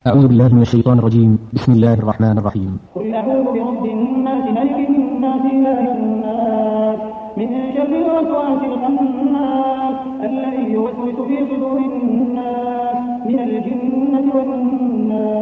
أعوذ بالله من الشيطان الرجيم. بسم الله الرحمن الرحيم. قل أعوذ برب الناس ملك الناس إله الناس من شر الوسواس الخناس الذي يوسوس في صدور الناس من الجنة والناس.